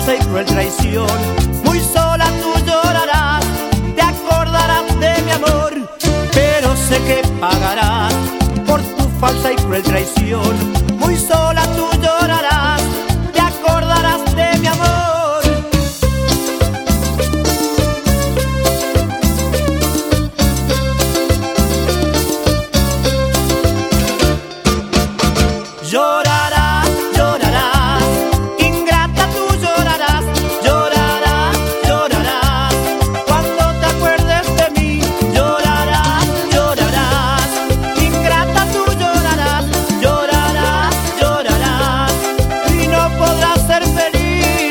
falsa y cruel traición. Muy sola tú llorarás, te acordarás de mi amor, pero sé que pagarás por tu falsa y cruel traición. Muy sola tú llorarás, te acordarás de mi amor. Llorarás, llorarás, ingrata tú llorarás, llorarás, llorarás, cuando te acuerdes de mí. Llorarás, llorarás, ingrata tú llorarás, llorarás, llorarás, y no podrás ser feliz.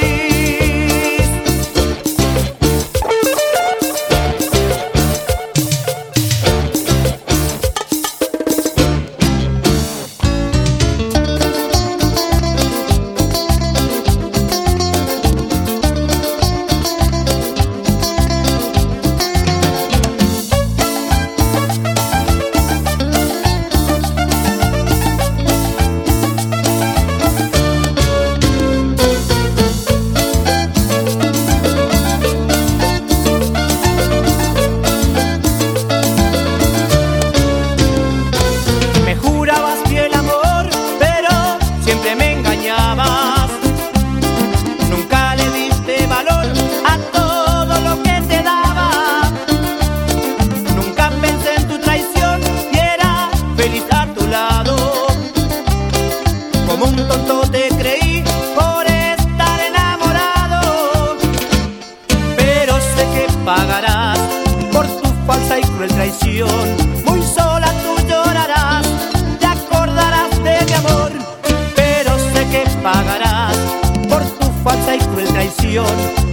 Nunca le diste valor a todo lo que te daba. Nunca pensé en tu traición y era feliz a tu lado. Como un tonto te creí por estar enamorado, pero sé que pagarás por tu falsa y cruel traición. Muy sola tú llorarás, te acordarás de mi amor, pero sé que pagarás por tu falsa y cruel traición.